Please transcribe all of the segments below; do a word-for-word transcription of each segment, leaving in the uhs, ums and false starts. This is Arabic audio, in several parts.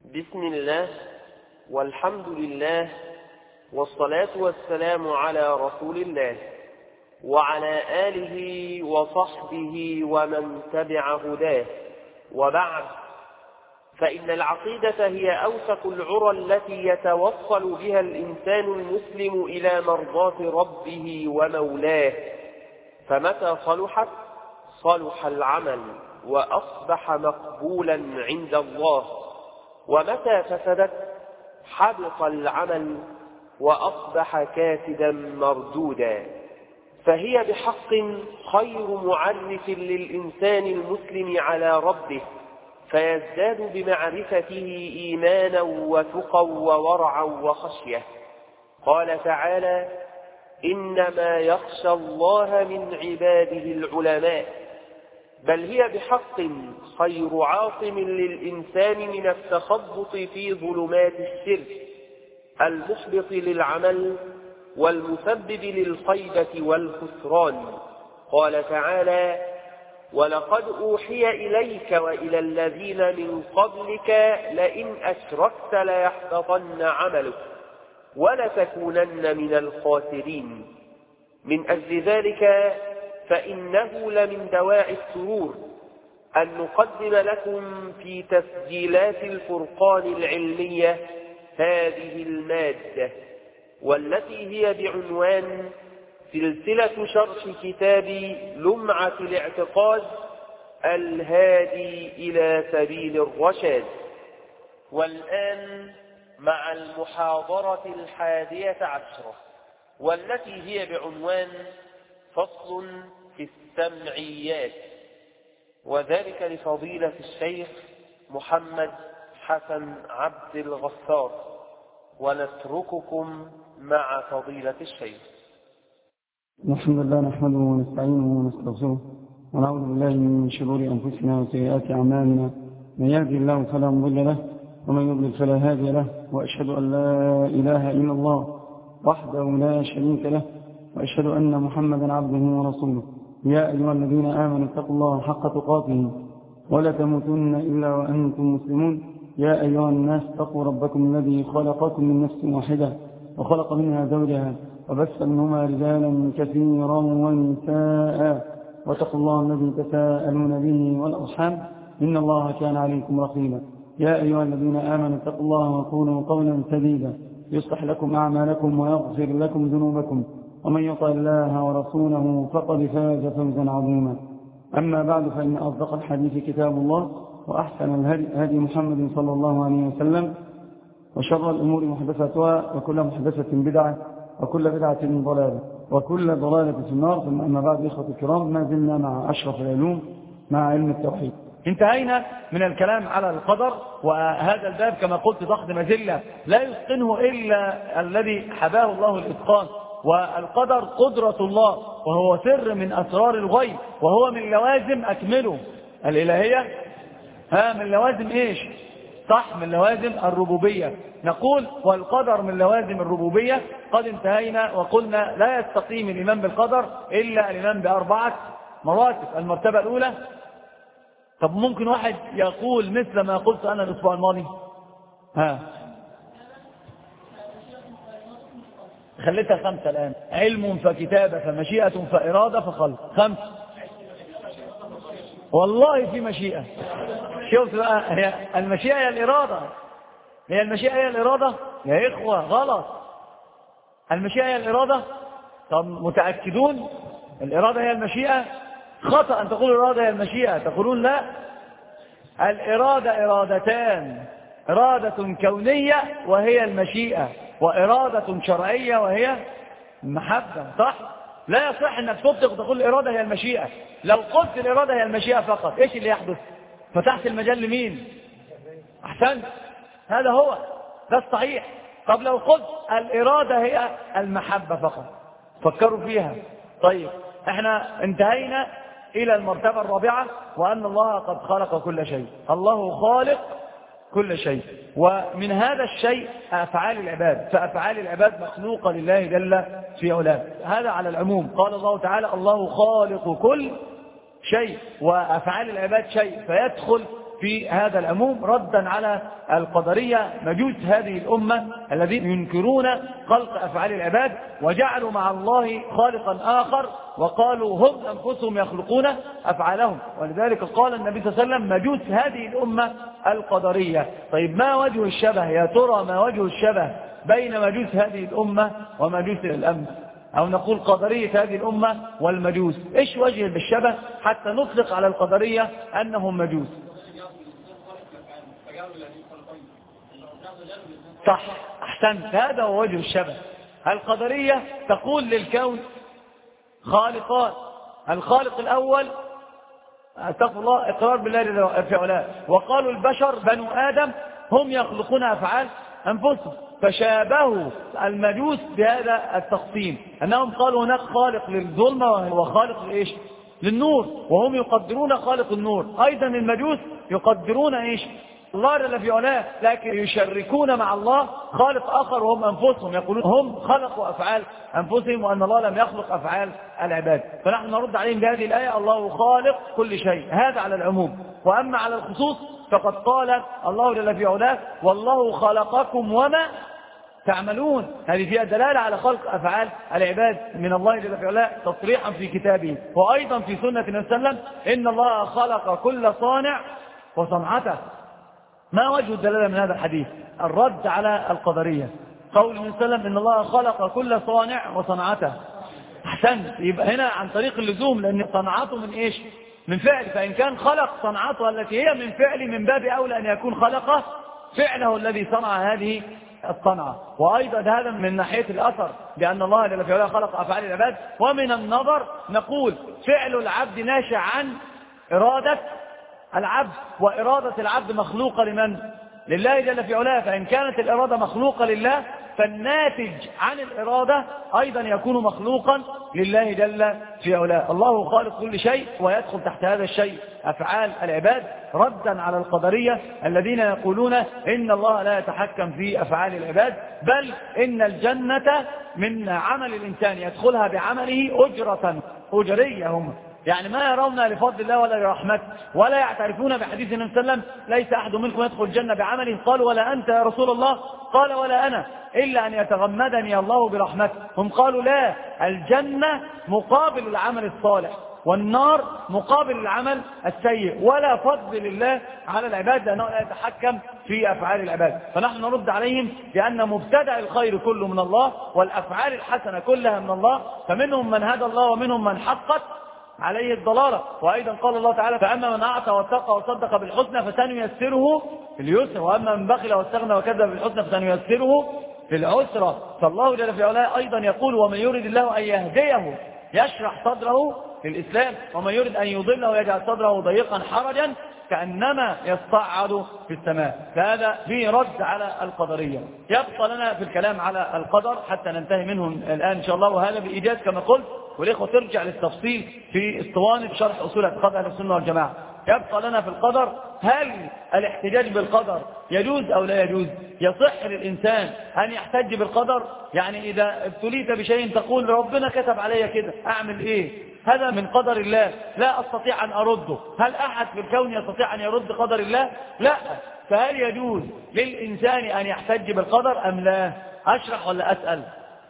بسم الله والحمد لله والصلاة والسلام على رسول الله وعلى آله وصحبه ومن تبع هداه، وبعد، فإن العقيدة هي أوثق العرى التي يتوصل بها الإنسان المسلم إلى مرضاة ربه ومولاه، فمتى صلحت صلح العمل وأصبح مقبولا عند الله، ومتى فسدت حبط العمل وأصبح كاسدا مردودا. فهي بحق خير معرف للإنسان المسلم على ربه، فيزداد بمعرفته إيمانا وتقى وورعا وخشية. قال تعالى: إنما يخشى الله من عباده العلماء. بل هي بحق خير عاصم للإنسان من التخبط في ظلمات الشرك المحبط للعمل والمسبب للخيبة والخسران. قال تعالى: ولقد أوحي إليك وإلى الذين من قبلك لئن أشركت ليحبطن عملك ولتكونن من الخاسرين. من أجل ذلك فإنه لمن دواعي السرور أن نقدم لكم في تسجيلات الفرقان العلمية هذه المادة، والتي هي بعنوان سلسلة شرح كتاب لمعة الاعتقاد الهادي إلى سبيل الرشاد. والآن مع المحاضرة الحادية عشرة، والتي هي بعنوان فصل في السمعيات، وذلك لفضيلة الشيخ محمد حسن عبد الغفار. ونترككم مع فضيلة الشيخ. الحمد لله نحمده ونستعينه ونستغفره ونعوذ بالله من شرور أنفسنا وسيئات أعمالنا، من يهدي الله فلا مضل له ومن يضلل فلا هادي له، وأشهد أن لا إله إلا الله وحده لا شريك له، وأشهد أن محمدا عبده ورسوله. يا أيها الذين آمنوا اتقوا الله حق تقاته ولا تموتن إلا وأنتم مسلمون. يا أيها الناس اتقوا ربكم الذي خلقكم من نفس واحدة وخلق منها زوجها وبث منهما رجالا كثيرا ونساء، واتقوا الله الذي تساءلون به والأرحام إن الله كان عليكم رقيبا. يا أيها الذين آمنوا اتقوا الله وقولوا قولا سديدا يصلح لكم أعمالكم ويغفر لكم ذنوبكم، ومن يطع الله ورسوله فقد فاز فوزا عظيما. أما بعد، فإن أصدق الحديث كتاب الله، وأحسن الهدي هدي محمد صلى الله عليه وسلم، وشر الأمور محدثاتها، وكل محدثة بدعة، وكل بدعة ضلالة، وكل ضلالة في النار. ثم أما بعد، إخوة الكرام، ما زلنا مع أشرف العلوم، مع علم التوحيد. انتهينا من الكلام على القدر، وهذا الباب كما قلت ضخم مزلة لا يتقنه إلا الذي حباه الله الإتقان. والقدر قدرة الله، وهو سر من أسرار الغيب، وهو من لوازم أكمله الإلهية. ها من لوازم إيش؟ صح، من لوازم الربوبية. نقول والقدر من لوازم الربوبية. قد انتهينا وقلنا لا يستقيم الإيمان بالقدر إلا الإيمان بأربعة مراتب. المرتبة الأولى، طب ممكن واحد يقول مثل ما قلت أنا الأسبوع الماضي؟ ها خليتها خمسة الآن: علم فكتابة فمشيئة فإرادة فخلق. خمسة. والله في مشيئة. شوف بقى، هي المشيئة هي الإرادة. هي المشيئة هي الإرادة يا إخوة؟ غلط. المشيئة هي الإرادة. طب متأكدون الإرادة هي المشيئة؟ خطأ أن تقول الإرادة هي المشيئة. تقولون لا، الإرادة إرادتان: إرادة كونية وهي المشيئة، وإرادة شرعية وهي المحبة. صح؟ لا يصح أنك تطلق وتقول الإرادة هي المشيئة. لو قلت الإرادة هي المشيئة فقط، إيش اللي يحدث؟ فتحت المجال لمين؟ أحسنت، هذا هو ده الصحيح. طب لو قلت الإرادة هي المحبة فقط، فكروا فيها. طيب احنا انتهينا إلى المرتبة الرابعة، وأن الله قد خلق كل شيء. الله خالق كل شيء، ومن هذا الشيء أفعال العباد، فأفعال العباد مخلوقة لله جل في علاه. هذا على العموم. قال الله تعالى: الله خالق كل شيء، وأفعال العباد شيء، فيدخل في هذا العموم ردا على القدرية مجوس هذه الأمة الذين ينكرون خلق أفعال العباد وجعلوا مع الله خالقا آخر وقالوا هم أنفسهم يخلقون أفعالهم. ولذلك قال النبي صلى الله عليه وسلم مجوس هذه الأمة القدرية. طيب ما وجه الشبه يا ترى؟ ما وجه الشبه بين مجوس هذه الأمة ومجوس الأمس، أو نقول قدرية هذه الأمة والمجوس؟ إيش وجه الشبه حتى نطلق على القدرية أنهم مجوس؟ صح، أحسنت، هذا هو وجه الشبه. القدرية تقول للكون خالقان، الخالق الأول استغفر الله إقرار بالله في علاه، وقالوا البشر بنو آدم هم يخلقون أفعال أنفسهم، فشابهوا المجوس بهذا التقسيم، أنهم قالوا هناك خالق للظلمة وخالق لإيش؟ للنور، وهم يقدرون خالق النور. أيضا المجوس يقدرون إيش؟ الله جل في علاه، لكن يشركون مع الله خالق آخر وهم أنفسهم، يقولون هم خلقوا أفعال أنفسهم وأن الله لم يخلق أفعال العباد. فنحن نرد عليهم بهذه الآية الله خالق كل شيء، هذا على العموم. وأما على الخصوص فقد قال الله جل في علاه والله خلقكم وما تعملون، هذه فيها دلالة على خلق أفعال العباد من الله جل في علاه تصريحا في كتابه، وأيضا في سنة النبي صلى الله عليه وسلم إن الله خلق كل صانع وصنعته. ما وجه الدلالة من هذا الحديث؟ الرد على القدرية، قول النبي صلى الله عليه وسلم إن الله خلق كل صانع وصنعته. أحسنت، يبقى هنا عن طريق اللزوم، لأن صنعته من إيش؟ من فعل، فإن كان خلق صنعته التي هي من فعل من باب أولى أن يكون خلقه فعله الذي صنع هذه الصنعة. وأيضا هذا من ناحية الأثر بأن الله جل في علاه خلق أفعال العباد. ومن النظر نقول فعل العبد ناشئ عن إرادة العبد، وإرادة العبد مخلوقة لمن؟ لله جل في علاه. فإن كانت الإرادة مخلوقة لله فالناتج عن الإرادة أيضا يكون مخلوقا لله جل في علاه. الله خالق كل شيء، ويدخل تحت هذا الشيء أفعال العباد، ردا على القدرية الذين يقولون إن الله لا يتحكم في أفعال العباد، بل إن الجنة من عمل الإنسان يدخلها بعمله أجرة أجرية هم، يعني ما يرون لفضل الله ولا لرحمته، ولا يعترفون بحديث النبي صلى الله عليه وسلم ليس أحد منكم يدخل الجنة بعمله. قالوا ولا أنت يا رسول الله؟ قال ولا أنا، إلا أن يتغمدني الله برحمته. هم قالوا لا، الجنة مقابل العمل الصالح، والنار مقابل العمل السيء، ولا فضل لله على العباد لأنه لا يتحكم في أفعال العباد. فنحن نرد عليهم بأن مبتدأ الخير كله من الله، والأفعال الحسنة كلها من الله، فمنهم من هدى الله ومنهم من حقت عليه الضلالة. وأيضا قال الله تعالى فأما من أعطى واتقى وصدق بالحسنى فسنيسره في اليسر، وأما من بخل واستغنى وكذب بالحسنى فسنيسره في العسرى. فالله جل في علاه أيضا يقول ومن يريد الله أن يهديه يشرح صدره للإسلام، ومن يريد أن يضله يجعل صدره ضيقا حرجا كأنما يصعد في السماء. فهذا فيه رد على القدرية. يبقى لنا في الكلام على القدر حتى ننتهي منه الآن إن شاء الله، وهذا بإيجاز كما قلت، والإخوة ترجع للتفصيل في اسطوانة شرح أصول اعتقاد أهل السنة والجماعة. يبقى لنا في القدر هل الاحتجاج بالقدر يجوز أو لا يجوز؟ يصح للإنسان أن يحتج بالقدر؟ يعني إذا ابتليت بشيء تقول ربنا كتب علي كده، أعمل إيه؟ هذا من قدر الله لا أستطيع أن أرده. هل أحد في الكون يستطيع أن يرد قدر الله؟ لا. فهل يجوز للإنسان أن يحتج بالقدر أم لا؟ أشرح ولا أسأل؟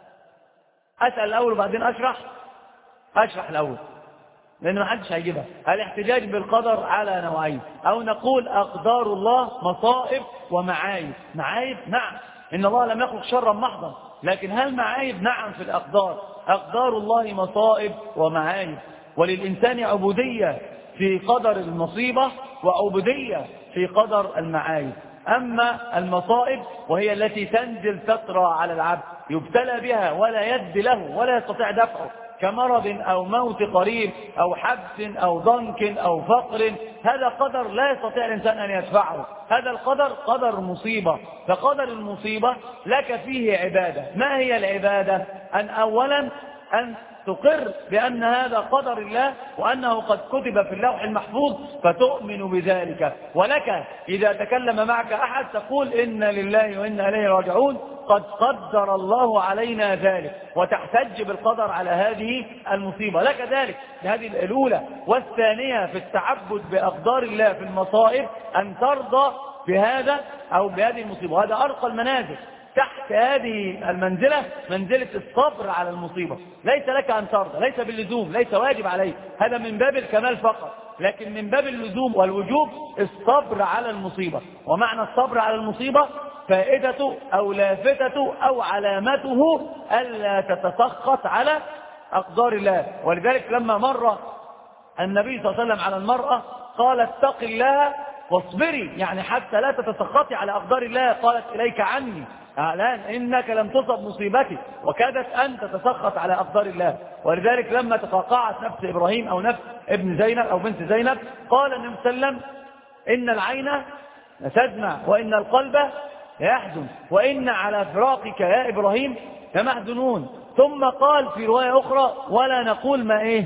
أسأل الأول وبعدين أشرح؟ أشرح الأول لأن ما حدش هيجيبها. الاحتجاج بالقدر على نوعين، أو نقول أقدار الله مصائب ومعايب. معايب نعم، إن الله لم يخلق شرا محضا، لكن هل معايب؟ نعم في الأقدار. أقدار الله مصائب ومعايب، وللإنسان عبودية في قدر المصيبة وعبودية في قدر المعايب. أما المصائب وهي التي تنزل تطرى على العبد يبتلى بها ولا يد له ولا يستطيع دفعه، كمرض أو موت قريب أو حبس أو ضنك أو فقر، هذا قدر لا يستطيع الإنسان أن يدفعه، هذا القدر قدر مصيبة. فقدر المصيبة لك فيه عبادة. ما هي العبادة؟ أن أولا أن تقر بأن هذا قدر الله وأنه قد كتب في اللوح المحفوظ فتؤمن بذلك. ولك إذا تكلم معك أحد تقول إن لله وإنا إليه راجعون، قد قدر الله علينا ذلك، وتحتج بالقدر على هذه المصيبة. لك ذلك هذه الأولى. والثانية في التعبد بأقدار الله في المصائب أن ترضى بهذا أو بهذه المصيبة، وهذا أرقى المنازل. تحت هذه المنزلة منزلة الصبر على المصيبة، ليس لك أن ترضى، ليس باللزوم، ليس واجب عليك، هذا من باب الكمال فقط، لكن من باب اللزوم والوجوب الصبر على المصيبة. ومعنى الصبر على المصيبة فائدته أو لافتته أو علامته ألا تتسخط على أقدار الله. ولذلك لما مر النبي صلى الله عليه وسلم على المرأة قال اتق الله واصبري، يعني حتى لا تتسخطي على أقدار الله. قالت إليك عني الآن إنك لم تصب مصيبتي، وكادت أن تتسخط على أقدار الله. ولذلك لما تقاقعت نفس إبراهيم أو نفس ابن زينب أو بنت زينب قال النبي صلى الله عليه وسلم إن العين لتدمع وإن القلب يحزن وإن على فراقك يا إبراهيم لمحزنون. ثم قال في رواية أخرى ولا نقول ما إيه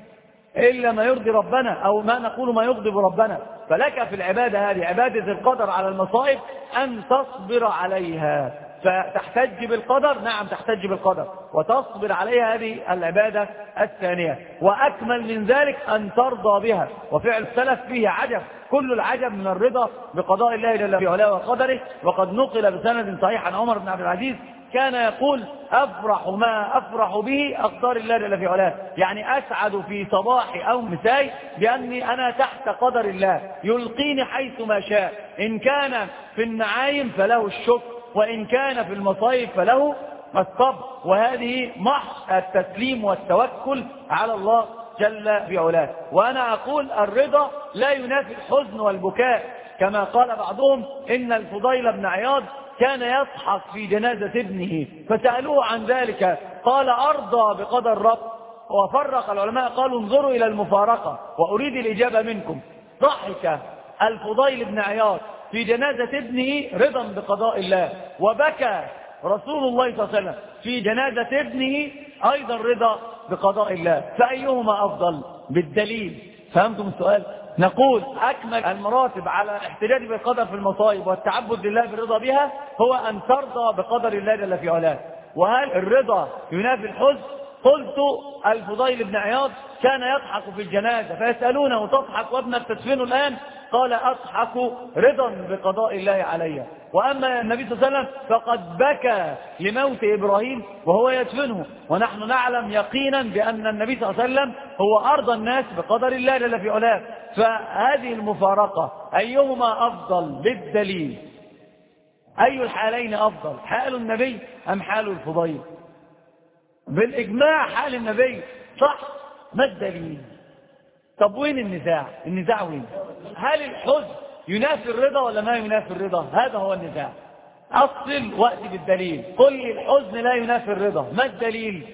إلا ما يرضي ربنا، أو ما نقول ما يغضب ربنا. فلك في العبادة هذه عبادة القدر على المصائب أن تصبر عليها، فتحتج بالقدر، نعم تحتج بالقدر وتصبر عليها، هذه العبادة الثانية. وأكمل من ذلك أن ترضى بها. وفعل السلف فيه عجب، كل العجب من الرضا بقضاء الله جل وعلا وقدره. وقد نقل بسند صحيح عن عمر بن عبد العزيز كان يقول أفرح ما أفرح به أقدار الله جل في علاه، يعني أسعد في صباحي أو مساي بأني أنا تحت قدر الله يلقيني حيث ما شاء، إن كان في النعايم فله الشكر، وإن كان في المصائب فله الصبر. وهذه محض التسليم والتوكل على الله جل في علاه. وأنا أقول الرضا لا ينافي الحزن والبكاء، كما قال بعضهم إن الفضيل بن عياض كان يضحك في جنازة ابنه فسألوه عن ذلك قال أرضى بقدر رب. وفرق العلماء قالوا انظروا إلى المفارقة وأريد الإجابة منكم. ضحك الفضيل بن عياض في جنازة ابنه رضا بقضاء الله، وبكى رسول الله صلى الله عليه وسلم في جنازة ابنه أيضا رضا بقضاء الله، فأيهما أفضل؟ بالدليل. فهمتم السؤال؟ نقول أكمل المراتب على الاحتجاج بالقدر في المصائب والتعبد لله بالرضا بها هو أن ترضى بقدر الله جل في علاه. وهل الرضا ينافي الحزن؟ قلت الفضيل بن عياض كان يضحك في الجنازة فيسألونه تضحك وابنك تدفنه الآن؟ قال أضحك رضا بقضاء الله علي. وأما النبي صلى الله عليه وسلم فقد بكى لموت إبراهيم وهو يدفنه، ونحن نعلم يقينا بأن النبي صلى الله عليه وسلم هو أرضى الناس بقدر الله جل في علاه. فهذه المفارقة أيهما أفضل؟ بالدليل. أي الحالين أفضل، حال النبي أم حال الفضيل؟ بالإجماع حال النبي، صح؟ ما الدليل؟ طب وين النزاع؟ النزاع وين؟ هل الحزن ينافي الرضا ولا ما ينافي الرضا؟ هذا هو النزاع. أصل وأتي بالدليل. قل لي الحزن لا ينافي الرضا، ما الدليل؟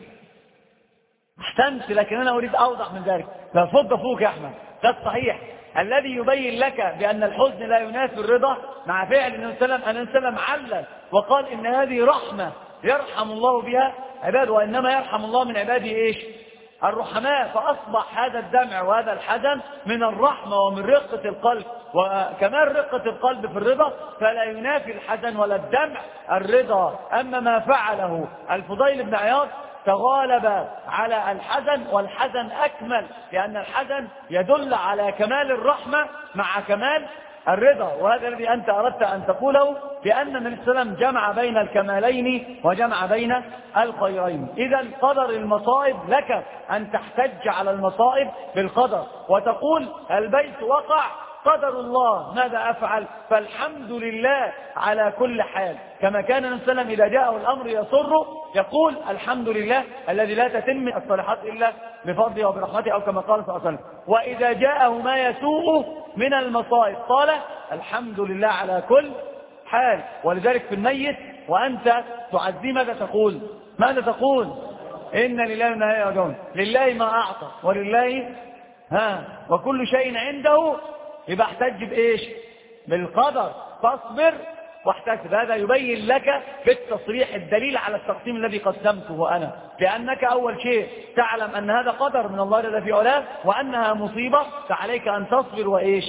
احسنت، لكن أنا أريد أوضح من ذلك. لا فض فوق يا أحمد، ده الصحيح الذي يبين لك بأن الحزن لا ينافي الرضا مع فعل النبي صلى الله عليه وسلم علل وقال إن هذه رحمة يرحم الله بها عباده، وإنما يرحم الله من عباده إيش؟ الرحماء. فأصبح هذا الدمع وهذا الحزن من الرحمة ومن رقة القلب، وكمان رقة القلب في الرضا فلا ينافي الحزن ولا الدمع الرضا. أما ما فعله الفضيل بن عياض تغالب على الحزن، والحزن أكمل لأن الحزن يدل على كمال الرحمة مع كمال الرضا. وهذا الذي أنت أردت أن تقوله، بأن النبي صلى الله عليه وسلم جمع بين الكمالين وجمع بين الخيرين. إذا قدر المصائب لك أن تحتج على المصائب بالقدر وتقول البيت وقع قدر الله ماذا أفعل؟ فالحمد لله على كل حال، كما كان النبي صلى الله عليه وسلم إذا جاءه الأمر يسره يقول الحمد لله الذي لا تتم الصالحات إلا بفضله وبرحمته، أو كما قال صلى الله عليه وسلم. وإذا جاءه ما يسوءه من المصائب قال الحمد لله على كل حال. ولذلك في الميت وأنت تعزي ماذا تقول؟ ماذا تقول؟ إن لله وإنا إليه راجعون. لله ما أعطى ولله ها وكل شيء عنده. يبقى احتج بإيش؟ بالقدر. فاصبر واحتسب. هذا يبين لك بالتصريح الدليل على التقسيم الذي قسمته أنا، لأنك أول شيء تعلم أن هذا قدر من الله جل في علاه وأنها مصيبة، فعليك أن تصبر وإيش؟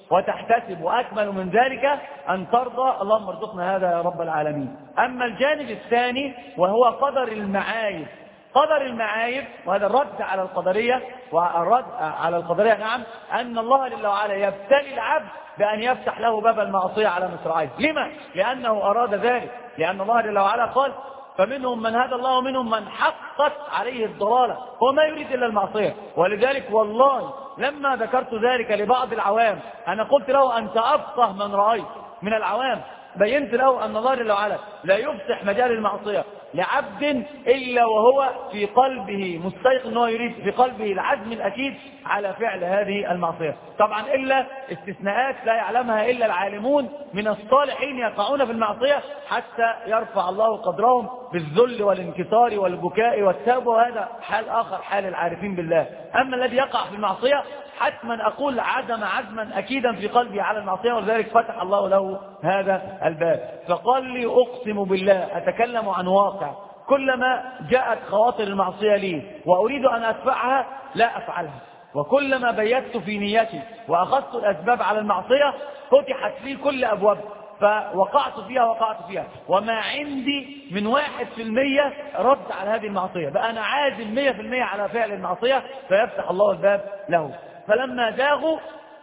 وتحتسب، وأكمل من ذلك أن ترضى. اللهم ارزقنا هذا يا رب العالمين. أما الجانب الثاني وهو قدر المعايب. قدر المعايب، وهذا الرد على القدرية، والرد على القدرية نعم، أن الله جل وعلا يبتلي العبد بأن يفتح له باب المعصية على مصراعيه. لما؟ لأنه أراد ذلك، لأن الله جل وعلا قال فمنهم من هدى الله ومنهم من حقت عليه الضلالة، هو ما يريد إلا المعصية. ولذلك والله لما ذكرت ذلك لبعض العوام أنا قلت له أنت أفقه من رأيت من العوام، بينت له أن الله جل وعلا لا يفتح مجال المعصية لعبد إلا وهو في قلبه مستيقن أنه يريد في قلبه العزم الأكيد على فعل هذه المعصية. طبعا إلا استثناءات لا يعلمها إلا العالمون من الصالحين يقعون في المعصية حتى يرفع الله قدرهم بالذل والانكسار والبكاء والتوبة، وهذا حال آخر، حال العارفين بالله. أما الذي يقع في المعصية حتما أقول عزم عزما أكيدا في قلبي على المعصية، ولذلك فتح الله له هذا الباب. فقال لي أقسم بالله، أتكلم عن واقع، كلما جاءت خواطر المعصية لي وأريد أن أدفعها لا أفعلها، وكلما بيت في نيتي وأخذت الأسباب على المعصية فتحت لي كل أبواب فوقعت فيها وقعت فيها، وما عندي من واحد في المية رد على هذه المعصية، بقى أنا عازم مية في المية على فعل المعصية فيفتح الله الباب له. فلما زاغوا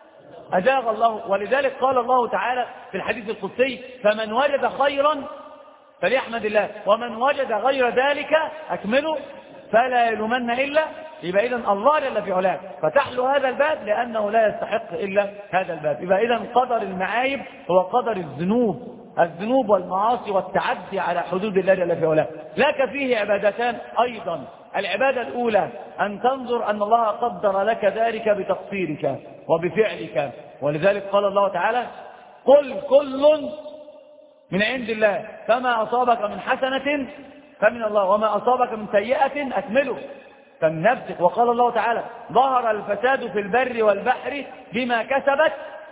أزاغ الله، ولذلك قال الله تعالى في الحديث القدسي فمن وجد خيرا فليحمد الله ومن وجد غير ذلك أكمله فلا يلومن إلا. يبقى إذن الله جل في علاه فتح له هذا الباب لأنه لا يستحق إلا هذا الباب. يبقى إذن قدر المعايب هو قدر الذنوب الذنوب والمعاصي والتعدي على حدود الله جل في علاه. لك فيه عبادتان أيضا. العبادة الأولى أن تنظر أن الله قدر لك ذلك بتقصيرك وبفعلك، ولذلك قال الله تعالى قل كل من عند الله فما أصابك من حسنة فمن الله وما أصابك من سيئة أكمله فمن نفسك. وقال الله تعالى ظهر الفساد في البر والبحر بما كسبت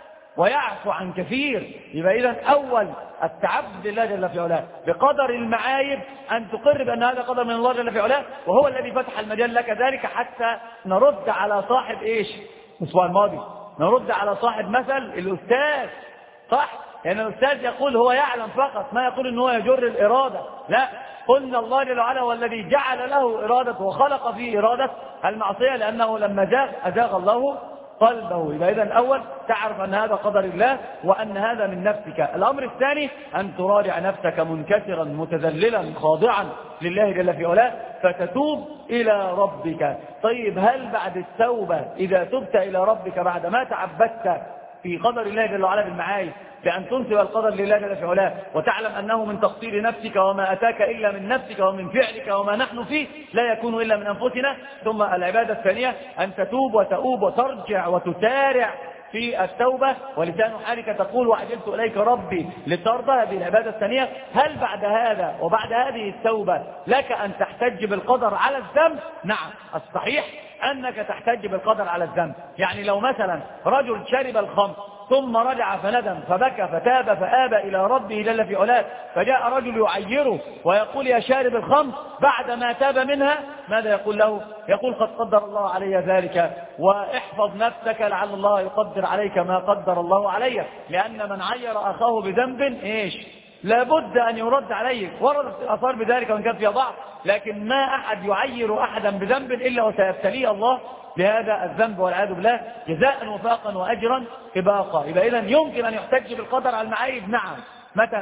ويعفو عن كثير. يبقى إذن أول التعبد لله جل في علاه بقدر المعايب أن تقر بأن هذا قدر من الله جل في علاه، وهو الذي فتح المجال لك ذلك حتى نرد على صاحب إيش الأسبوع الماضي، نرد على صاحب مثل الأستاذ، صح؟ لأن يعني الأستاذ يقول هو يعلم فقط، ما يقول إن هو يجر الإرادة، لا، قلنا الله جل وعلا والذي جعل له إرادة وخلق فيه إرادة المعصية، لأنه لما زاغ أزاغ الله قلبه. يبقى إذن الأول تعرف أن هذا قدر الله وأن هذا من نفسك. الأمر الثاني أن تراجع نفسك منكسرا متذللا خاضعا لله جل في علاه فتتوب إلى ربك. طيب هل بعد التوبة إذا تبت إلى ربك بعد ما تعبدت في قدر الله جل وعلا بالمعايب بأن تنسب القدر لله جل في علاه وتعلم أنه من تقصير نفسك وما أتاك إلا من نفسك ومن فعلك وما نحن فيه لا يكون إلا من أنفسنا، ثم العبادة الثانية أن تتوب وتؤوب وترجع وتسارع في التوبة ولسان حالك تقول وعجلت إليك ربي لترضى. هذه العبادة الثانية. هل بعد هذا وبعد هذه التوبة لك أن تحتج بالقدر على الذنب؟ نعم، الصحيح أنك تحتج بالقدر على الذنب. يعني لو مثلا رجل شرب الخمر ثم رجع فندم فبكى فتاب فآبى إلى ربه جل في علاه، فجاء رجل يعيره ويقول يا شارب الخمر بعد ما تاب منها، ماذا يقول له؟ يقول قد قدر الله علي ذلك واحفظ نفسك لعل الله يقدر عليك ما قدر الله علي، لأن من عير أخاه بذنب إيش لابد أن يرد عليه. وردت الآثار بذلك وإن كان فيها ضعف، لكن ما أحد يعير أحدا بذنب إلا وسيبتليه الله بهذا الذنب والعياذ بالله جزاء وفاقا وأجرا إباقا. يبقى إذن يمكن أن يحتج بالقدر على المعايب. نعم، متى؟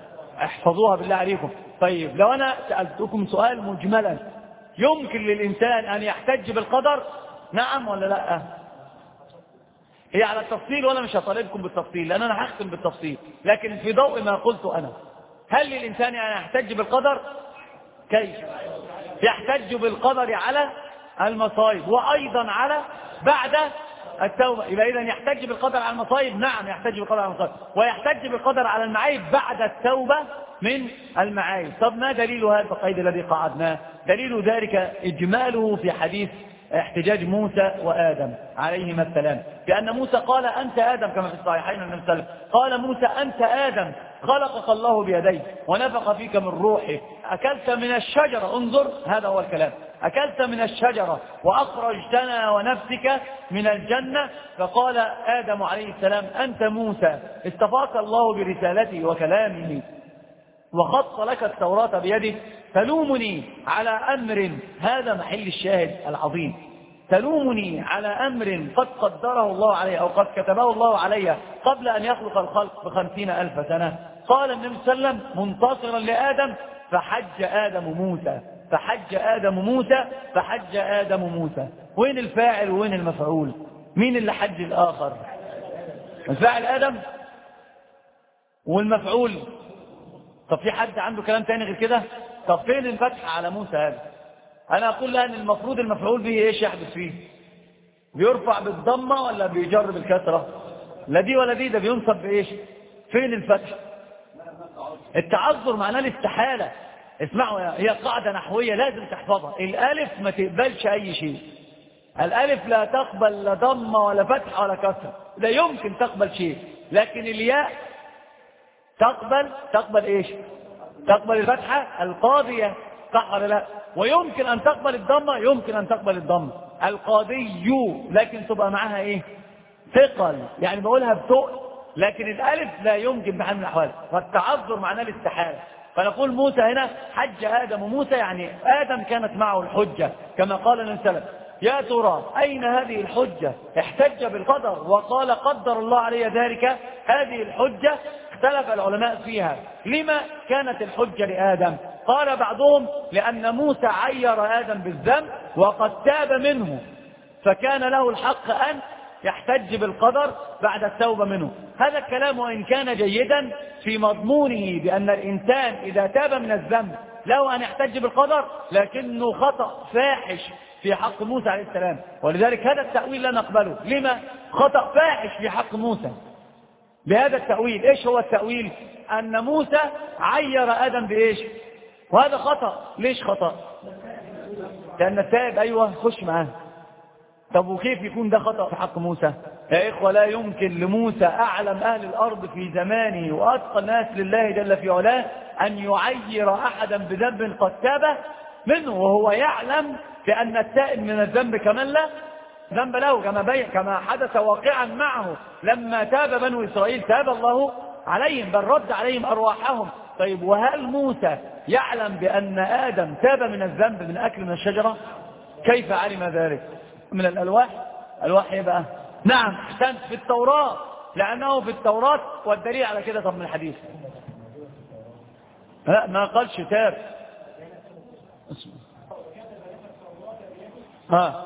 احفظوها بالله عليكم. طيب لو أنا سألتكم سؤال مجملا، يمكن للإنسان أن يحتج بالقدر؟ نعم ولا لا؟ هي على التفصيل ولا مش هطالبكم بالتفصيل لأن أنا هختم بالتفصيل، لكن في ضوء ما قلت أنا، هل للإنسان أن يحتج بالقدر؟ كيف؟ يحتج بالقدر على المصائب وأيضا على بعد التوبة. يبقى إذن يحتج بالقدر على المصائب. نعم يحتج بالقدر على المصائب، ويحتج بالقدر على المعايب بعد التوبة من المعايب. طب ما دليل هذا القيد الذي قعدناه؟ دليل ذلك إجماله في حديث احتجاج موسى وآدم عليهما السلام، لأن موسى قال أنت آدم كما في الصحيحين عن النبي صلى الله عليه وسلم، قال موسى أنت آدم خلقك الله بيديه ونفخ فيك من روحه، أكلت من الشجرة، انظر هذا هو الكلام، أكلت من الشجرة وأخرجتنا ونفسك من الجنة. فقال آدم عليه السلام أنت موسى استفاق الله برسالته وكلامه وخط لك التوراة بيده، تلومني على أمر، هذا محل الشاهد العظيم، تلومني على أمر قد قدره الله علي أو قد كتبه الله علي قبل أن يخلق الخلق بخمسين ألف سنة. قال النبي صلى الله عليه وسلم منتصرا لآدم فحج آدم موسى، فحج آدم موسى، فحج آدم موسى. وين الفاعل وين المفعول؟ مين اللي حج الآخر؟ الفاعل آدم والمفعول. طب في حد عنده كلام تاني غير كده؟ طب فين الفتح على موسى هذا؟ أنا أقول لها أن المفروض المفعول به إيش يحدث فيه؟ بيرفع بالضمة ولا بيجر بالكسرة؟ لا دي ولا دي، ده بينصب بإيش؟ فين الفتح؟ التعذر معناه الاستحالة. اسمعوا، هي قاعدة نحوية لازم تحفظها، الألف ما تقبلش أي شيء. الألف لا تقبل لا ضمة ولا فتح ولا كسرة، لا يمكن تقبل شيء. لكن الياء تقبل تقبل إيش؟ تقبل الفتحة القاضية، صح ولا لا؟ ويمكن أن تقبل الضمة، يمكن أن تقبل الضمة القاضي، لكن تبقى معها إيه؟ ثقل، يعني بقولها بثقل. لكن الألف لا يمكن بحال من الأحوال، والتعذر معناه الاستحالة. فنقول موسى هنا حج آدم موسى، يعني آدم كانت معه الحجة كما قال النبي صلى الله عليه وسلم. يا ترى أين هذه الحجة؟ احتج بالقدر وقال قدر الله علي ذلك. هذه الحجة اختلف العلماء فيها، لما كانت الحجة لآدم؟ قال بعضهم لأن موسى عير آدم بالذنب وقد تاب منه، فكان له الحق أن يحتج بالقدر بعد التوبة منه. هذا الكلام وإن كان جيدا في مضمونه بأن الإنسان إذا تاب من الذنب له أن يحتج بالقدر، لكنه خطأ فاحش في حق موسى عليه السلام، ولذلك هذا التأويل لا نقبله. لما؟ خطأ فاحش في حق موسى بهذا التأويل. إيش هو التأويل؟ أن موسى عير آدم بإيش؟ وهذا خطأ. ليش خطأ؟ لأن التائب أيوة خش معاه. طب وكيف يكون ده خطأ في حق موسى؟ يا إخوة لا يمكن لموسى أعلم أهل الأرض في زمانه وأتقى الناس لله جل في علاه أن يعير أحدا بذنب قد تاب منه وهو يعلم بأن التائب من الذنب كمان لا ذنب له، كما بين كما حدث واقعا معه لما تاب بنو إسرائيل تاب الله عليهم، بل رد عليهم أرواحهم. طيب وهل موسى يعلم بأن آدم تاب من الذنب من أكل من الشجرة؟ كيف علم ذلك؟ من الألواح. الواح يبقى نعم احسنت في التوراة، لأنه في التوراة، والدليل على كده طب من الحديث لا ما قالش تاب. ها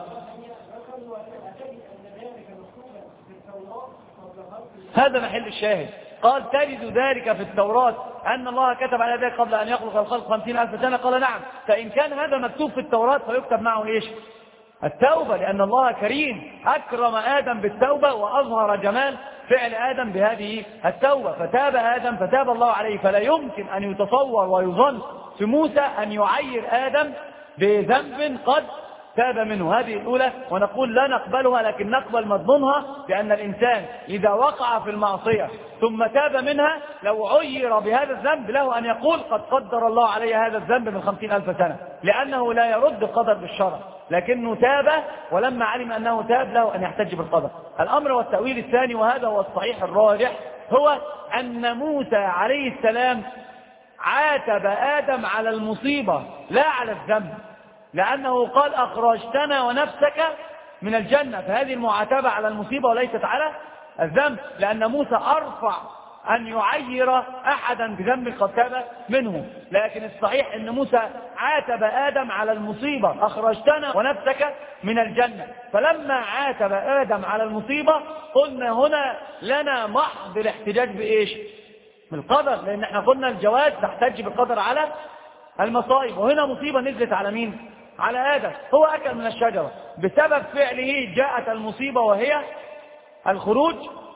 هذا محل الشاهد. قال تجد ذلك في التوراة أن الله كتب على ذلك قبل أن يخلق الخلق خمسين ألف سنة. قال نعم، فإن كان هذا مكتوب في التوراة فيكتب معه إيش؟ التوبة، لأن الله كريم أكرم آدم بالتوبة وأظهر جمال فعل آدم بهذه التوبة، فتاب آدم فتاب الله عليه. فلا يمكن أن يتصور ويظن في موسى أن يعير آدم بذنب قد تاب منه. هذه الأولى، ونقول لا نقبلها، لكن نقبل مضمونها بأن الإنسان إذا وقع في المعصية ثم تاب منها لو عير بهذا الذنب له أن يقول قد قدر الله علي هذا الذنب من خمسين ألف سنة، لأنه لا يرد القدر بالشرع، لكنه تاب، ولما علم أنه تاب له أن يحتج بالقدر. الأمر والتأويل الثاني، وهذا هو الصحيح الراجح، هو أن موسى عليه السلام عاتب آدم على المصيبة لا على الذنب، لأنه قال أخرجتنا ونفسك من الجنة، فهذه المعاتبة على المصيبة وليست على الذنب، لأن موسى أرفع أن يعير أحدا بذنب قد تاب منه. لكن الصحيح أن موسى عاتب آدم على المصيبة أخرجتنا ونفسك من الجنة. فلما عاتب آدم على المصيبة قلنا هنا لنا محض الاحتجاج بإيش؟ بالقدر، لأن احنا قلنا الجواز تحتج بالقدر على المصائب، وهنا مصيبة نزلت على مين؟ على آدم. هو أكل من الشجرة، بسبب فعله جاءت المصيبة وهي الخروج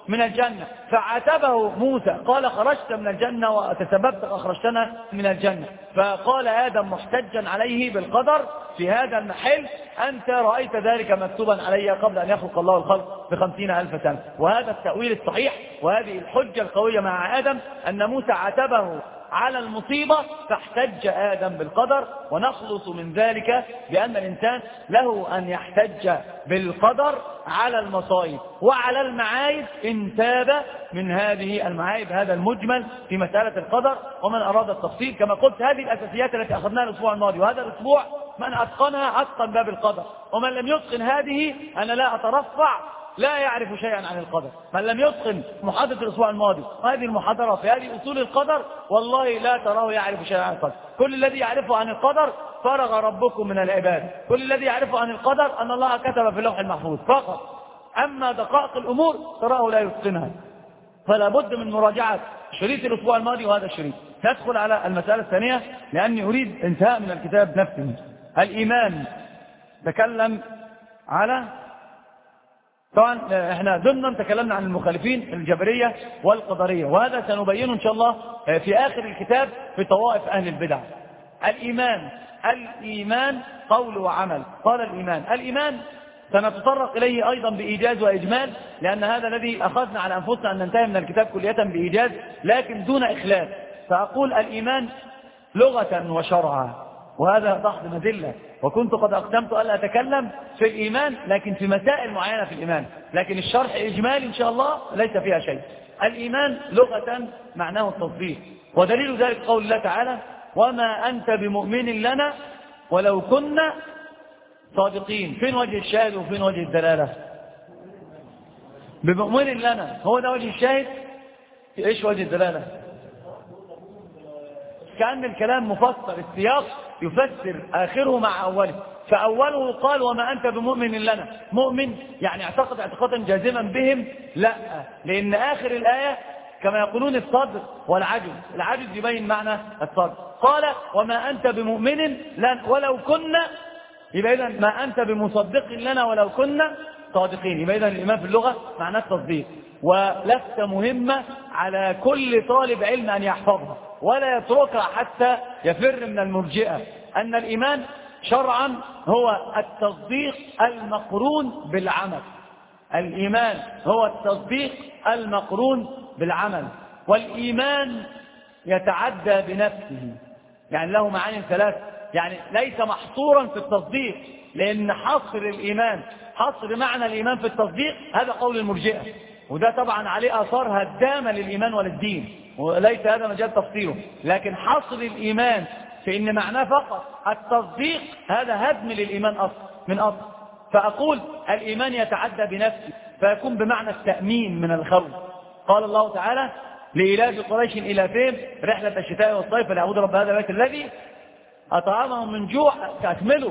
من الجنة، فعاتبه موسى قال خرجت من الجنة وتسببت أخرجتنا من الجنة. فقال آدم محتجا عليه بالقدر في هذا المحل أنت رأيت ذلك مكتوبا علي قبل أن يخلق الله الخلق بخمسين ألف سنة. وهذا التأويل الصحيح وهذه الحجة القوية مع آدم أن موسى عاتبه على المصيبة فاحتج آدم بالقدر، ونخلص من ذلك بأن الإنسان له أن يحتج بالقدر على المصائب وعلى المعايب إن تاب من هذه المعايب. هذا المجمل في مسألة القدر. ومن أراد التفصيل كما قلت هذه الأساسيات التي أخذناها الأسبوع الماضي، وهذا الأسبوع من أتقنها أتقن باب القدر، ومن لم يتقن هذه أنا لا أترفع لا يعرف شيئا عن القدر. من لم يتقن محاضرة الأسبوع الماضي وهذه المحاضرة في هذه أصول القدر والله لا تراه يعرف شيئا عن القدر. كل الذي يعرفه عن القدر فرغ ربكم من العباد، كل الذي يعرفه عن القدر أن الله كتب في اللوح المحفوظ فقط، أما دقائق الأمور تراه لا يتقنها. فلا بد من مراجعة شريط الأسبوع الماضي وهذا الشريط. ندخل على المسألة الثانية لأني أريد انتهاء من الكتاب نفسه. الإيمان تكلم على، طبعا احنا ضمنا تكلمنا عن المخالفين الجبرية والقدرية، وهذا سنبينه ان شاء الله في اخر الكتاب في طوائف اهل البدع. الايمان الايمان قول وعمل. قال الايمان الايمان سنتطرق اليه ايضا بايجاز واجمال، لان هذا الذي اخذنا على انفسنا ان ننتهي من الكتاب كلية بايجاز لكن دون اخلاف. فاقول الايمان لغة وشرعا، وهذا ضحض مذلة، وكنت قد أقدمت ألا أتكلم في الإيمان لكن في مسائل معينة في الإيمان، لكن الشرح إجمالي إن شاء الله ليس فيها شيء. الإيمان لغة معناه التصديق، ودليل ذلك قول الله تعالى وما أنت بمؤمن لنا ولو كنا صادقين. فين وجه الشاهد وفين وجه الدلالة؟ بمؤمن لنا هو ده وجه الشاهد. إيش وجه الدلالة؟ كأن الكلام مفسر، السياق يفسر آخره مع أوله. فأوله قال وما أنت بمؤمن لنا. مؤمن يعني اعتقد اعتقادا جازما بهم؟ لا، لأن آخر الآية كما يقولون الصدر والعجز، العجز يبين معنى الصدر. قال وما أنت بمؤمن لنا ولو كنا، يبقى إذن ما أنت بمصدق لنا ولو كنا صادقين. يبقى إذن الإيمان في اللغة معناه التصديق، ولفت مهمة على كل طالب علم أن يحفظها ولا يتركها حتى يفر من المرجئة. أن الإيمان شرعا هو التصديق المقرون بالعمل. الإيمان هو التصديق المقرون بالعمل. والإيمان يتعدى بنفسه، يعني له معاني ثلاث، يعني ليس محصورا في التصديق، لأن حصر الإيمان حصر معنى الإيمان في التصديق هذا قول المرجئة، وده طبعا عليه آثار هدامة للإيمان وللدين، وليس هذا مجال تفسيره. لكن حصر الإيمان في إن معناه فقط التصديق هذا هدم للإيمان أصل من أصل. فأقول الإيمان يتعدى بنفسه فيكون بمعنى التأمين من الخوف. قال الله تعالى لإلاف قريش إلافهم رحلة الشتاء والصيف فليعبدوا رب هذا البيت الذي أطعمهم من جوع تكمله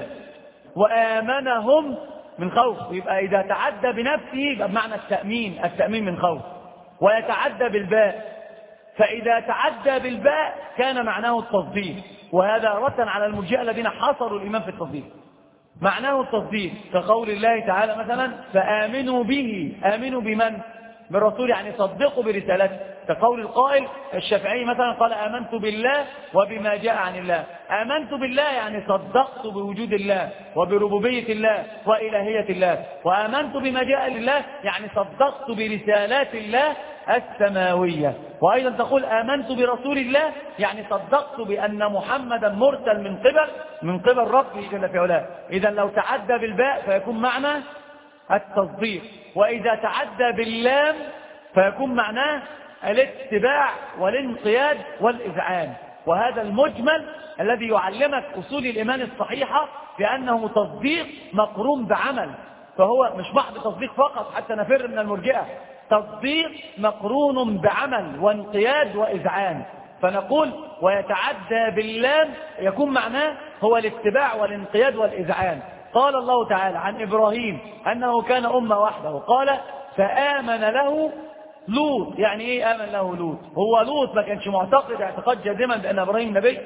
وآمنهم من خوف. يبقى إذا تعدى بنفسه يبقى بمعنى التأمين، التأمين من خوف. ويتعدى بالباء، فإذا تعدى بالباء كان معناه التصديق، وهذا ردا على المرجئة الذين حصروا الإيمان في التصديق. معناه التصديق كقول الله تعالى مثلا فآمنوا به. آمنوا بمن؟ بالرسول، يعني صدقوا برسالته. كقول القائل الشافعي مثلا قال آمنت بالله وبما جاء عن الله. آمنت بالله يعني صدقت بوجود الله وبربوبية الله وإلهية الله. وآمنت بما جاء لله يعني صدقت برسالات الله السماوية. وأيضا تقول آمنت برسول الله يعني صدقت بأن محمدا مرسل من قبل من قبل ربه جل في علاه. إذا لو تعدى بالباء فيكون معنى التصديق، وإذا تعدى باللام فيكون معناه الاتباع والانقياد والإذعان. وهذا المجمل الذي يعلمك أصول الإيمان الصحيحة بأنه تصديق مقرون بعمل، فهو مش محض تصديق فقط حتى نفر من المرجئة، تصديق مقرون بعمل وانقياد وإذعان. فنقول ويتعدى باللام يكون معناه هو الاتباع والانقياد والإذعان. قال الله تعالى عن إبراهيم أنه كان أمة وحده، قال فآمن له لوط. يعني إيه آمن له لوط؟ هو لوط ما كانش معتقد اعتقاد جازما بأن إبراهيم نبي؟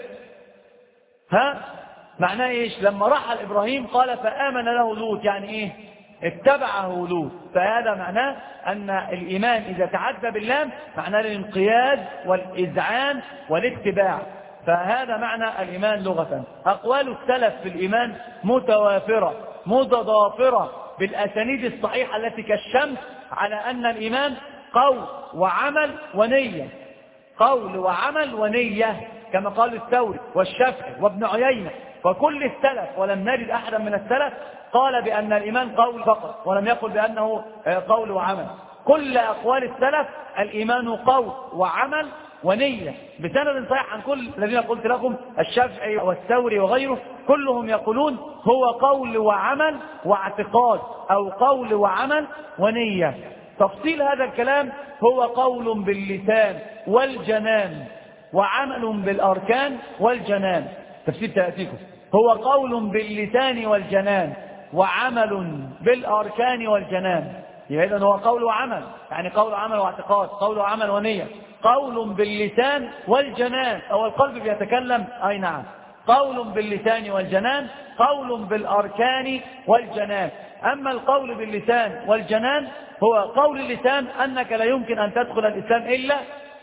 ها؟ معناه إيش؟ لما رحل إبراهيم قال فآمن له لوط، يعني إيه؟ اتبعه لوط. فهذا معناه أن الإيمان إذا تعدى باللام معناه الانقياد والإذعان والاتباع. فهذا معنى الإيمان لغة. أقوال السلف في الإيمان متوافرة متضافرة بالأسانيد الصحيحة التي كالشمس على أن الإيمان قول وعمل ونية، قول وعمل ونية، كما قال الثوري والشافعي وابن عيينة وكل السلف، ولم نجد أحدا من السلف قال بأن الإيمان قول فقط، ولم يقل بأنه قول وعمل. كل أقوال السلف الإيمان قول وعمل ونية بسند صحيح عن كل الذين قلت لكم، الشافعي والثوري وغيره، كلهم يقولون هو قول وعمل واعتقاد، أو قول وعمل ونية. تفصيل هذا الكلام هو قول باللسان والجنان وعمل بالأركان والجنان. تفسير تأتيكم هو قول باللسان والجنان وعمل بالأركان والجنان. إذن هو قول وعمل، يعني قول وعمل واعتقاد، قول وعمل ونية. قول باللسان والجنان، أو القلب بيتكلم، أي نعم، قول باللسان والجنان، قول بالأركان والجنان. أما القول باللسان والجنان هو قول اللسان أنك لا يمكن أن تدخل الإسلام إلا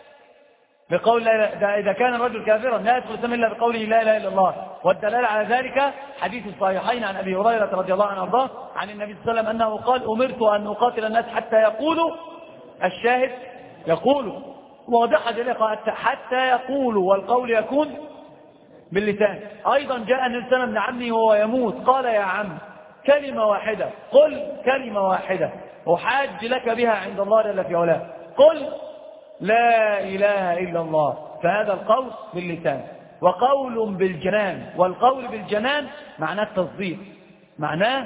بقول لا إله، إذا كان الرجل كافرا لا يدخل الإسلام إلا بقوله لا إله إلا الله. والدلالة على ذلك حديث الصحيحين عن أبي هريرة رضي الله عنه وارضاه عن النبي صلى الله عليه وسلم أنه قال أمرت أن أقاتل الناس حتى يقولوا، الشاهد يقولوا واضحة جلية، حتى يقولوا، والقول يكون باللسان. أيضا جاء النبي صلى الله عليه وسلم ابن عمه وهو يموت قال يا عم كلمة واحدة، قل كلمة واحدة أحاج لك بها عند الله جل في علاه، قل لا إله إلا الله. فهذا القول باللسان. وقول بالجنان، والقول بالجنان معناه التصديق، معناه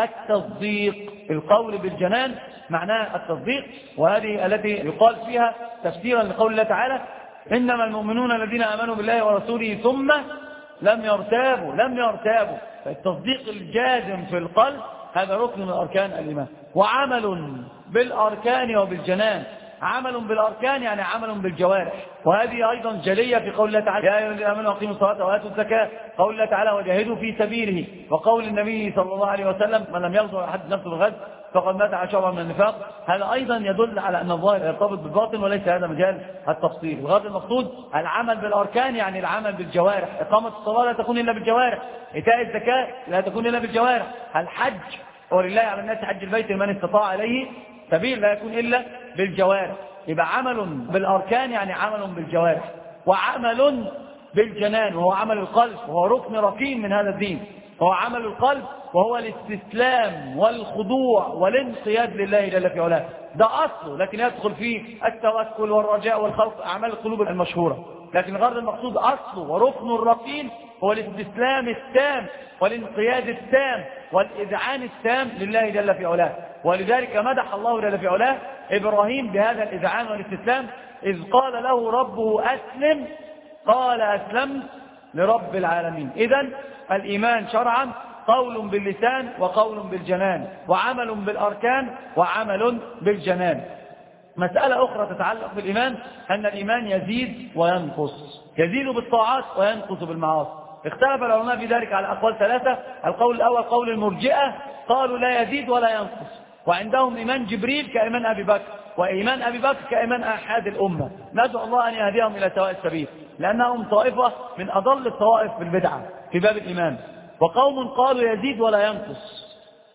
التصديق. القول بالجنان معناه التصديق، وهذه التي يقال فيها تفسيرا لقول الله تعالى إنما المؤمنون الذين آمنوا بالله ورسوله ثم لم يرتابوا لم يرتابوا. فالتصديق الجازم في القلب هذا ركن من أركان الإيمان. وعمل بالأركان وبالجنان، عمل بالأركان يعني عمل بالجوارح، وهذه أيضا جلية في قول الله تعالى يا أيها الذين آمنوا أقيموا الصلاة وآتوا الزكاة، قول الله تعالى وجاهدوا في سبيله، وقول النبي صلى الله عليه وسلم من لم يغزو أحد نفسه بالغزو فقد مات على شعبة من النفاق. هذا أيضا يدل على أن الظاهر يرتبط بالباطن وليس هذا مجال التفصيل. الغرض المقصود العمل بالأركان يعني العمل بالجوارح. إقامة الصلاة لا تكون إلا بالجوارح، إيتاء الزكاة لا تكون إلا بالجوارح، الحج ولله على الناس حج البيت من استطاع إليه سبيل لا يكون إلا بالجوارح. يبقى عمل بالأركان يعني عمل بالجوارح، وعمل بالجنان وهو عمل القلب، وهو ركن ركين من هذا الدين، هو عمل القلب وهو الاستسلام والخضوع والانقياد لله جل في علاه. ده أصله، لكن يدخل فيه التوكل والرجاء والخوف، أعمال القلوب المشهورة. لكن الغرض المقصود أصله وركن الركين هو الاستسلام التام والانقياد التام والإذعان التام لله جل في علاه. ولذلك مدح الله جل في علاه إبراهيم بهذا الإذعان والاستسلام إذ قال له ربه أسلم قال أسلمت لرب العالمين. إذن الإيمان شرعا قول باللسان وقول بالجنان وعمل بالأركان وعمل بالجنان. مسألة أخرى تتعلق بالإيمان أن الإيمان يزيد وينقص، يزيد بالطاعات وينقص بالمعاصي. اختلف العلماء في ذلك على أقوال ثلاثة. القول الأول قول المرجئة قالوا لا يزيد ولا ينقص، وعندهم إيمان جبريل كإيمان أبي بكر، وإيمان أبي بكر كإيمان أحد الأمة. ندعو الله أن يهديهم إلى سواء السبيل، لأنهم طائفة من أضل الطوائف في البدعة في باب الإيمان. وقوم قالوا يزيد ولا ينقص،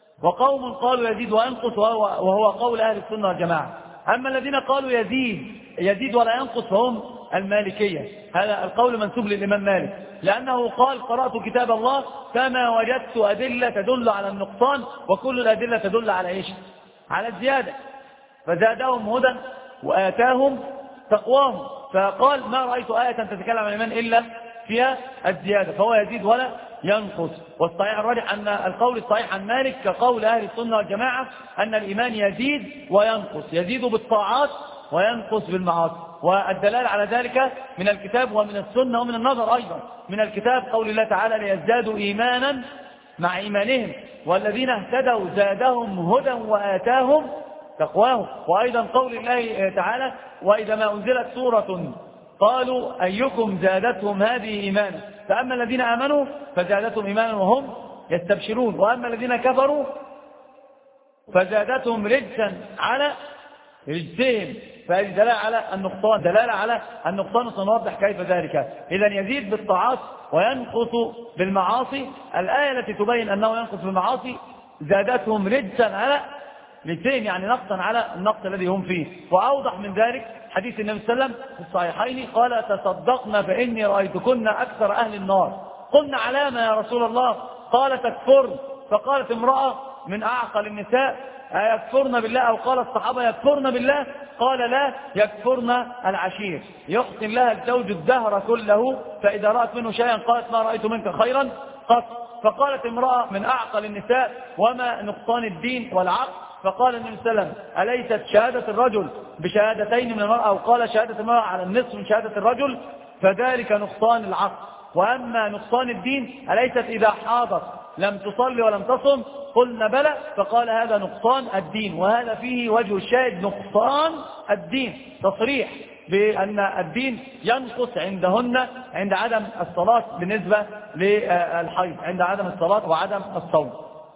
وقوم قالوا يزيد وينقص وهو, وهو قول أهل السنة والجماعة. أما الذين قالوا يزيد يزيد ولا ينقص فهم المالكية. هذا القول منسوب للإمام مالك، لأنه قال قرأت كتاب الله فما وجدت أدلة تدل على النقصان وكل الأدلة تدل على إيش؟ على الزيادة، فزادهم هدى وآتاهم تقواهم. فقال ما رأيت آية تتكلم عن الإيمان إلا فيها الزيادة، فهو يزيد ولا ينقص. والصحيح الراجح أن القول الصحيح عن مالك كقول أهل السنة والجماعة أن الإيمان يزيد وينقص، يزيد بالطاعات وينقص بالمعاصي. والدلالة على ذلك من الكتاب ومن السنة ومن النظر أيضا. من الكتاب قول الله تعالى ليزدادوا إيمانا مع إيمانهم والذين اهتدوا زادهم هدى وآتاهم تقواهم. وأيضا قول الله تعالى وإذا ما أنزلت سورة قالوا أيكم زادتهم هذه إيمانا، فأما الذين آمنوا فزادتهم إيمانا وهم يستبشرون، وأما الذين كفروا فزادتهم رجسا على رجسهم، فهذه دلالة على النقصان، دلالة على النقصان، وسنوضح كيف ذلك. إذا يزيد بالطاعات وينقص بالمعاصي. الآية التي تبين أنه ينقص بالمعاصي زادتهم رجسا على رجسهم، يعني نقصا على النقص الذي هم فيه. وأوضح من ذلك حديث النبي صلى الله عليه وسلم في الصحيحين قال: تصدقنا فإني رأيتكن أكثر أهل النار. قلنا: على ما يا رسول الله؟ قال: تكفرن. فقالت امرأة من أعقل النساء: يكفرن بالله؟ أو قال الصحابة: يكفرن بالله؟ قال: لا، يكفرن العشير. يحسن لها الزوج الدهر كله، فإذا رأت منه شيئا قالت: ما رأيت منك خيرا قط. فقالت امرأة من أعقل النساء: وما نقصان الدين والعقل؟ فقال النبي صلى الله عليه وسلم: أليست شهادة الرجل بشهادتين من المرأة؟ أو قال: شهادة المرأة على النصف من شهادة الرجل؟ فذلك نقصان العقل. وأما نقصان الدين أليست إذا حاضت لم تصلي ولم تصم؟ قلنا: بلى. فقال: هذا نقصان الدين. وهذا فيه وجه الشاهد، نقصان الدين، تصريح بأن الدين ينقص عندهن عند عدم الصلاة بالنسبة للحيض، عند عدم الصلاة وعدم الصوم.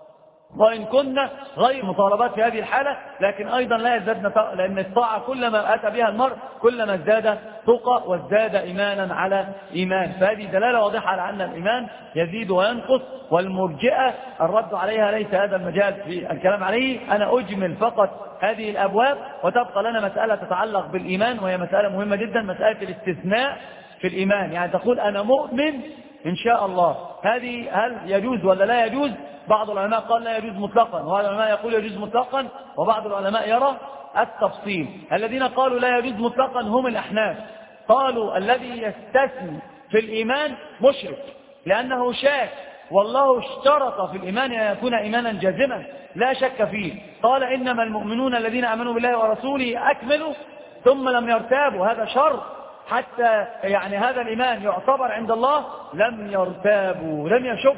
وإن كنا غير مطالبات في هذه الحالة، لكن أيضا لا يزدادنا، لأن الطاعة كلما أتى بها المرء كلما ازداد تقى وازداد إيمانا على إيمان. فهذه دلالة واضحة على أن الإيمان يزيد وينقص. والمرجئة الرد عليها ليس هذا المجال في الكلام عليه، أنا أجمل فقط هذه الأبواب، وتبقى لنا مسألة تتعلق بالإيمان، وهي مسألة مهمة جدا، مسألة الاستثناء في الإيمان. يعني تقول: أنا مؤمن إن شاء الله، هذه هل يجوز ولا لا يجوز؟ بعض العلماء قال لا يجوز مطلقا، وبعض العلماء يقول يجوز مطلقا، وبعض العلماء يرى التفصيل. الذين قالوا لا يجوز مطلقا هم الأحناف. قالوا: الذي يستثني في الإيمان مشرك، لأنه شاك، والله اشترط في الإيمان أن يكون إيمانا جازما لا شك فيه. قال: إنما المؤمنون الذين آمنوا بالله ورسوله أكملوا ثم لم يرتابوا. هذا شرط حتى يعني هذا الإيمان يعتبر عند الله لم يرتابوا، لم يشك.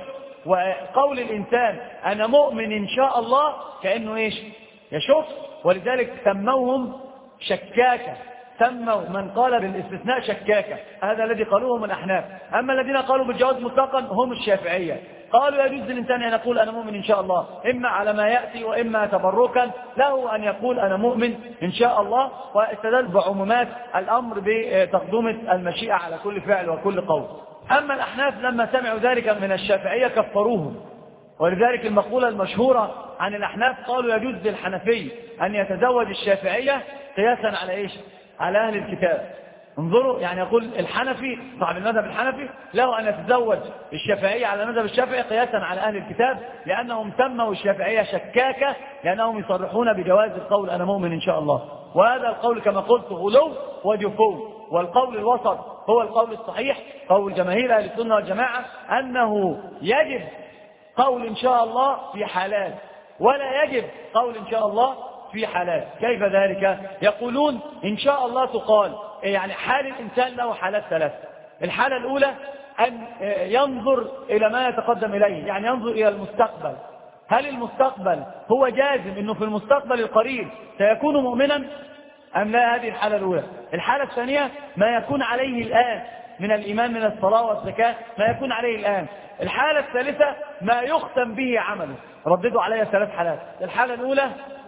وقول الإنسان أنا مؤمن إن شاء الله كأنه إيش؟ يشك. ولذلك سموهم شكاكة، سموا من قال بالاستثناء شكاكة. هذا الذي قالوه من الأحناف. أما الذين قالوا بالجواز مطلقا هم الشافعية. قالوا يجوز للإنسان أن يقول أنا مؤمن إن شاء الله، إما على ما يأتي وإما تبركا له أن يقول أنا مؤمن إن شاء الله. واستدل بعمومات الأمر بتقدمة المشيئة على كل فعل وكل قول. أما الأحناف لما سمعوا ذلك من الشافعية كفروهم. ولذلك المقولة المشهورة عن الأحناف قالوا يجوز للحنفي أن يتزوج الشافعية قياسا على إيش؟ على أهل الكتاب. انظروا، يعني يقول الحنفي صاحب المذهب الحنفي له أن يتزوج الشافعية على المذهب الشافعي قياسا على أهل الكتاب، لأنهم سموا الشافعية شكاكة، لأنهم يصرحون بجواز القول أنا مؤمن إن شاء الله. وهذا القول كما قلت غلو وجفو. والقول الوسط هو القول الصحيح، قول جماهير أهل السنة والجماعة، أنه يجب قول إن شاء الله في حالات، ولا يجب قول إن شاء الله في حالات. كيف ذلك؟ يقولون إن شاء الله تقال يعني حال الإنسان له حالات ثلاث. الحالة الأولى أن ينظر إلى ما يتقدم إليه، يعني ينظر إلى المستقبل. هل المستقبل هو جازم أنه في المستقبل القريب سيكون مؤمنا أم لا؟ هذه الحالة الأولى. الحالة الثانية ما يكون عليه الآن من الإيمان من الصلاة والزكاة، ما يكون عليه الآن. الحالة الثالثة ما يختم به عمله. رددوا عليها ثلاث حالات. الحالة الأولى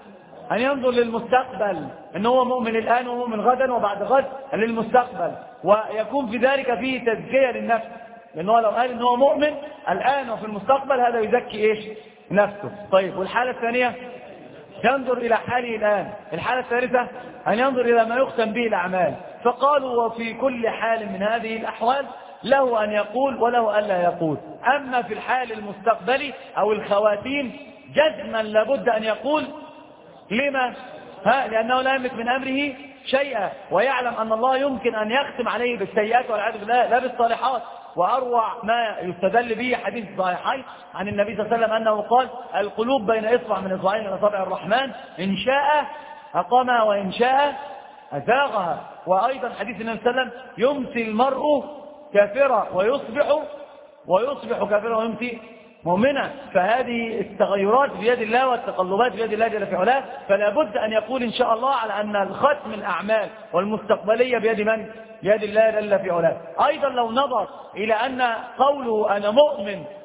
أن ينظر للمستقبل، أنه هو مؤمن الآن ومؤمن غدا وبعد غد للمستقبل، ويكون في ذلك فيه تزكية للنفس، لأنه لو قال أنه مؤمن الآن وفي المستقبل هذا يزكي إيش؟ نفسه. طيب، والحالة الثانية ينظر إلى حاله الآن. الحالة الثالثة أن ينظر إلى ما يختم به الأعمال. فقالوا وفي كل حال من هذه الأحوال له أن يقول وله أن لا يقول. أما في الحال المستقبلي أو الخواتيم جزما لابد أن يقول. لما؟ ها لأنه لا يملك من أمره شيئا، ويعلم أن الله يمكن أن يختم عليه بالسيئات والعياذ بالله لا بالصالحات. وأروع ما يستدل به حديث صحيحين عن النبي صلى الله عليه وسلم أنه قال القلوب بين إصبع من إصبعين من أصابع الرحمن، إن شاء أقامها وإن شاء أزاغها. وأيضا حديث النبي صلى الله عليه وسلم يمسي المرء كافرا ويصبح ويصبح كافرا ويمسي مؤمنا. فهذه التغيرات بيد الله والتقلبات بيد الله جل في علاه. فلا بد أن يقول إن شاء الله على أن الختم الأعمال والمستقبلية بيد من؟ بيد الله جل في علاه. أيضا لو نظر إلى أن قوله أنا مؤمن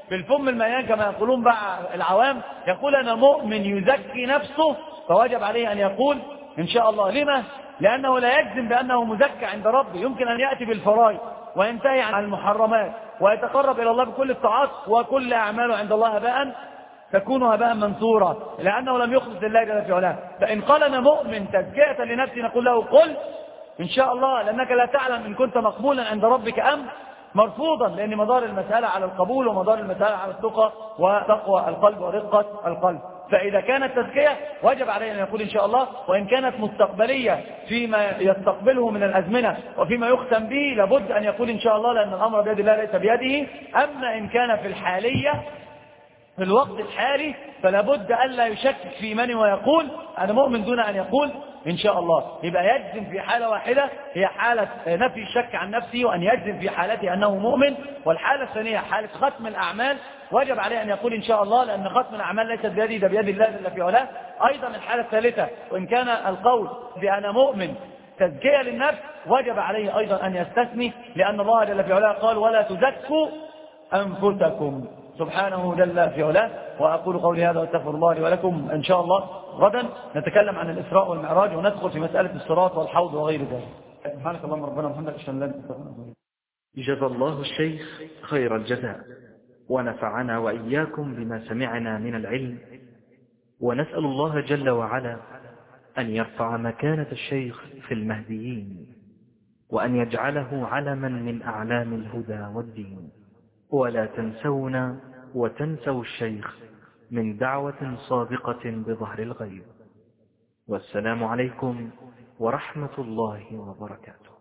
بالفم المليان كما يقولون بقى العوام، يقول أنا مؤمن يزكي نفسه، فوجب عليه أن يقول إن شاء الله. لما؟ لأنه لا يجزم بأنه مزكى عند ربه، يمكن أن يأتي بالفرائض وينتهي عن المحرمات ويتقرب إلى الله بكل الطاعات، وكل أعماله عند الله هباء تكون هباء منثورا، لأنه لم يخلص لله جل في علاه. فإن قال أنا مؤمن تزكية لنفسي نقول له قل إن شاء الله، لأنك لا تعلم إن كنت مقبولا عند ربك أم مرفوضا، لأن مدار المسألة على القبول ومدار المسألة على الثقة وتقوى القلب ورقة القلب. فإذا كانت تزكية وجب عليه أن يقول إن شاء الله، وإن كانت مستقبلية فيما يستقبله من الأزمنة وفيما يختم به لابد أن يقول إن شاء الله، لأن الأمر بيد الله ليس بيده. أما إن كان في الحالية في الوقت الحالي فلابد ألا يشكك في إيمانه ويقول أنا مؤمن دون أن يقول إن شاء الله. يبقى يجزم في حالة واحدة هي حالة نفي الشك عن نفسه، وأن يجزم في حالته أنه مؤمن. والحالة الثانية حالة ختم الأعمال، وجب عليه أن يقول إن شاء الله، لأن ختم الأعمال ليست بيدي، ده بيد الله جل في علاه. أيضا الحالة الثالثة، وإن كان القول بأنا مؤمن تزكية للنفس وجب عليه أيضا أن يستثني، لأن الله جل في علاه قال ولا تزكوا أنفسكم سبحانه جل في علاه. وأقول قولي هذا واستغفر الله لي ولكم. إن شاء الله غدا نتكلم عن الإسراء والمعراج وندخل في مسألة الصراط والحوض وغير ذلك. سبحانك اللهم ربنا وبحمدك أشهد أن لا إله إلا أنت. جزا الله الشيخ خير الجزاء، ونفعنا وإياكم بما سمعنا من العلم، ونسأل الله جل وعلا أن يرفع مكانة الشيخ في المهديين، وأن يجعله علما من أعلام الهدى والدين. ولا تنسونا وتنسوا الشيخ من دعوة صادقة بظهر الغيب. والسلام عليكم ورحمة الله وبركاته.